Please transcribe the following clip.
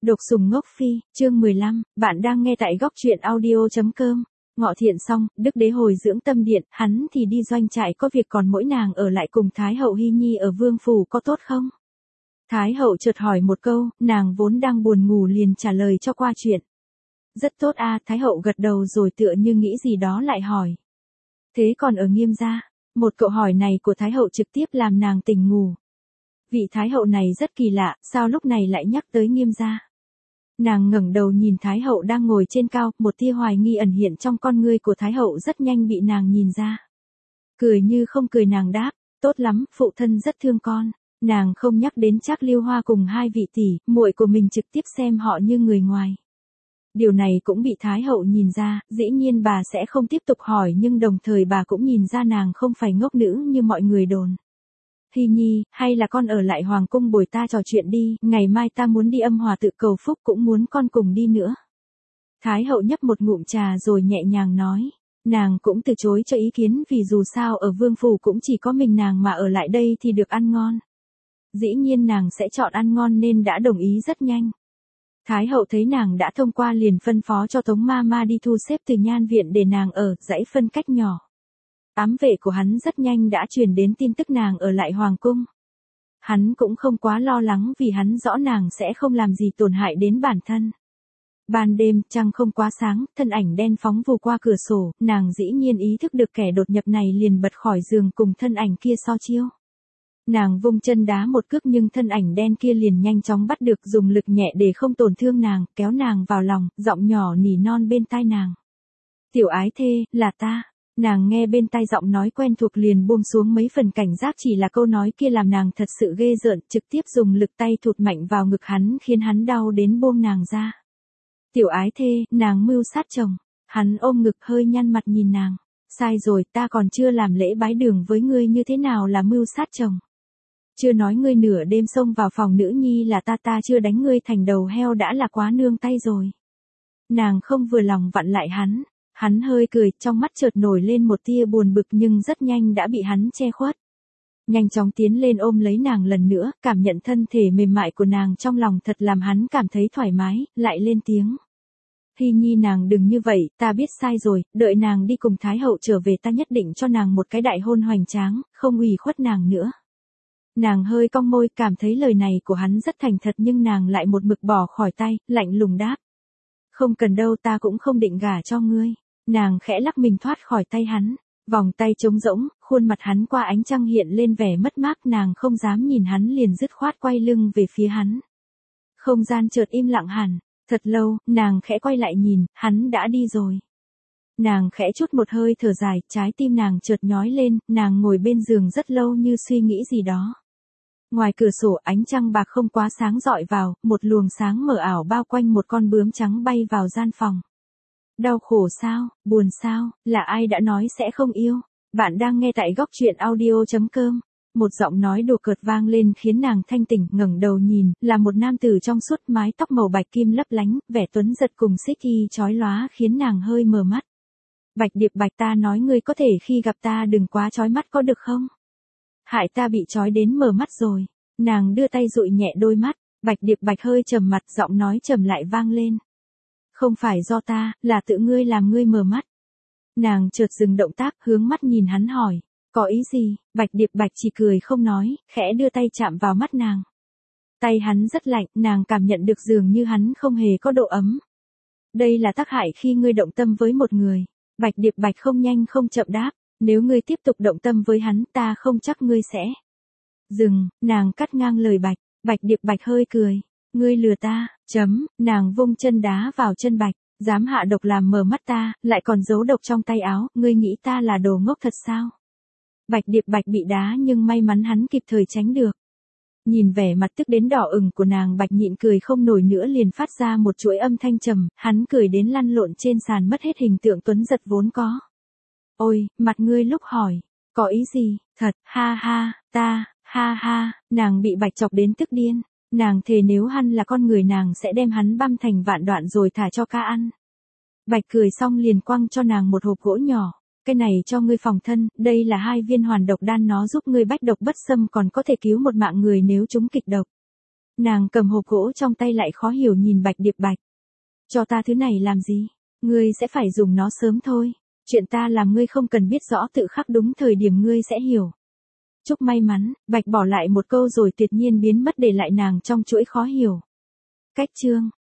Độc Sùng Ngốc Phi, chương 15, bạn đang nghe tại góc truyện audio.com. Ngọ Thiện xong, Đức Đế hồi dưỡng tâm điện, hắn thì đi doanh trại có việc còn mỗi nàng ở lại cùng Thái hậu Hy Nhi ở Vương Phủ có tốt không? Thái hậu chợt hỏi một câu, nàng vốn đang buồn ngủ liền trả lời cho qua chuyện. Rất tốt a, Thái hậu gật đầu rồi tựa như nghĩ gì đó lại hỏi. Thế còn ở Nghiêm gia? Một câu hỏi này của Thái hậu trực tiếp làm nàng tỉnh ngủ. Vị Thái hậu này rất kỳ lạ, sao lúc này lại nhắc tới Nghiêm gia? Nàng ngẩng đầu nhìn Thái hậu đang ngồi trên cao, một tia hoài nghi ẩn hiện trong con ngươi của Thái hậu rất nhanh bị nàng nhìn ra. Cười như không cười nàng đáp, tốt lắm, phụ thân rất thương con. Nàng không nhắc đến Trác Lưu Hoa cùng hai vị tỷ, muội của mình trực tiếp xem họ như người ngoài. Điều này cũng bị Thái hậu nhìn ra, dĩ nhiên bà sẽ không tiếp tục hỏi nhưng đồng thời bà cũng nhìn ra nàng không phải ngốc nữ như mọi người đồn. Hy Nhi, hay là con ở lại hoàng cung bồi ta trò chuyện đi, ngày mai ta muốn đi Âm Hòa tự cầu phúc cũng muốn con cùng đi nữa. Thái hậu nhấp một ngụm trà rồi nhẹ nhàng nói, nàng cũng từ chối cho ý kiến vì dù sao ở Vương Phủ cũng chỉ có mình nàng mà ở lại đây thì được ăn ngon. Dĩ nhiên nàng sẽ chọn ăn ngon nên đã đồng ý rất nhanh. Thái hậu thấy nàng đã thông qua liền phân phó cho Tống Ma Ma đi thu xếp từ nhan viện để nàng ở, dãy phân cách nhỏ. Ám vệ của hắn rất nhanh đã truyền đến tin tức nàng ở lại hoàng cung. Hắn cũng không quá lo lắng vì hắn rõ nàng sẽ không làm gì tổn hại đến bản thân. Ban đêm, trăng không quá sáng, thân ảnh đen phóng vù qua cửa sổ, nàng dĩ nhiên ý thức được kẻ đột nhập này liền bật khỏi giường cùng thân ảnh kia so chiêu. Nàng vung chân đá một cước nhưng thân ảnh đen kia liền nhanh chóng bắt được dùng lực nhẹ để không tổn thương nàng, kéo nàng vào lòng, giọng nhỏ nỉ non bên tai nàng. Tiểu ái thê, là ta. Nàng nghe bên tai giọng nói quen thuộc liền buông xuống mấy phần cảnh giác chỉ là câu nói kia làm nàng thật sự ghê rợn, trực tiếp dùng lực tay thụt mạnh vào ngực hắn khiến hắn đau đến buông nàng ra. Tiểu ái thê, nàng mưu sát chồng. Hắn ôm ngực hơi nhăn mặt nhìn nàng. Sai rồi, ta còn chưa làm lễ bái đường với ngươi như thế nào là mưu sát chồng. Chưa nói ngươi nửa đêm xông vào phòng nữ nhi là ta chưa đánh ngươi thành đầu heo đã là quá nương tay rồi. Nàng không vừa lòng vặn lại hắn. Hắn hơi cười, trong mắt chợt nổi lên một tia buồn bực nhưng rất nhanh đã bị hắn che khuất. Nhanh chóng tiến lên ôm lấy nàng lần nữa, cảm nhận thân thể mềm mại của nàng trong lòng thật làm hắn cảm thấy thoải mái, lại lên tiếng. Hy Nhi nàng đừng như vậy, ta biết sai rồi, đợi nàng đi cùng Thái hậu trở về ta nhất định cho nàng một cái đại hôn hoành tráng, không ủy khuất nàng nữa. Nàng hơi cong môi cảm thấy lời này của hắn rất thành thật nhưng nàng lại một mực bỏ khỏi tay, lạnh lùng đáp. Không cần đâu ta cũng không định gả cho ngươi. Nàng khẽ lắc mình thoát khỏi tay hắn, vòng tay trống rỗng, khuôn mặt hắn qua ánh trăng hiện lên vẻ mất mát nàng không dám nhìn hắn liền dứt khoát quay lưng về phía hắn. Không gian chợt im lặng hẳn, thật lâu, nàng khẽ quay lại nhìn, hắn đã đi rồi. Nàng khẽ chút một hơi thở dài, trái tim nàng chợt nhói lên, nàng ngồi bên giường rất lâu như suy nghĩ gì đó. Ngoài cửa sổ ánh trăng bạc không quá sáng rọi vào, một luồng sáng mờ ảo bao quanh một con bướm trắng bay vào gian phòng. Đau khổ sao, buồn sao, là ai đã nói sẽ không yêu? Bạn đang nghe tại góc truyện audio.com. Một giọng nói đùa cợt vang lên khiến nàng thanh tỉnh, ngẩng đầu nhìn, là một nam tử trong suốt mái tóc màu bạch kim lấp lánh, vẻ tuấn giật cùng xích y chói lóa khiến nàng hơi mờ mắt. Bạch Điệp Bạch ta nói ngươi có thể khi gặp ta đừng quá chói mắt có được không? Hại ta bị chói đến mờ mắt rồi. Nàng đưa tay dụi nhẹ đôi mắt, Bạch Điệp Bạch hơi trầm mặt giọng nói trầm lại vang lên. Không phải do ta, là tự ngươi làm ngươi mờ mắt. Nàng chợt dừng động tác hướng mắt nhìn hắn hỏi, có ý gì? Bạch Điệp Bạch chỉ cười không nói, khẽ đưa tay chạm vào mắt nàng. Tay hắn rất lạnh, nàng cảm nhận được dường như hắn không hề có độ ấm. Đây là tác hại khi ngươi động tâm với một người. Bạch Điệp Bạch không nhanh không chậm đáp, nếu ngươi tiếp tục động tâm với hắn ta không chắc ngươi sẽ. Dừng, nàng cắt ngang lời Bạch, Bạch Điệp Bạch hơi cười. Ngươi lừa ta, nàng vung chân đá vào chân Bạch, dám hạ độc làm mờ mắt ta, lại còn giấu độc trong tay áo, ngươi nghĩ ta là đồ ngốc thật sao? Bạch Điệp Bạch bị đá nhưng may mắn hắn kịp thời tránh được. Nhìn vẻ mặt tức đến đỏ ửng của nàng Bạch nhịn cười không nổi nữa liền phát ra một chuỗi âm thanh trầm, hắn cười đến lăn lộn trên sàn mất hết hình tượng tuấn giật vốn có. Ôi, mặt ngươi lúc hỏi, có ý gì, thật, ha ha, ta, ha ha, nàng bị Bạch chọc đến tức điên. Nàng thề nếu hắn là con người nàng sẽ đem hắn băm thành vạn đoạn rồi thả cho ca ăn. Bạch cười xong liền quăng cho nàng một hộp gỗ nhỏ. Cái này cho ngươi phòng thân, đây là 2 viên hoàn độc đan nó giúp ngươi bách độc bất xâm còn có thể cứu một mạng người nếu chúng kịch độc. Nàng cầm hộp gỗ trong tay lại khó hiểu nhìn Bạch Điệp Bạch. Cho ta thứ này làm gì? Ngươi sẽ phải dùng nó sớm thôi. Chuyện ta làm ngươi không cần biết rõ, tự khắc đúng thời điểm ngươi sẽ hiểu. Chúc may mắn. Bạch bỏ lại một câu rồi tuyệt nhiên biến mất để lại nàng trong chuỗi khó hiểu. Cách chương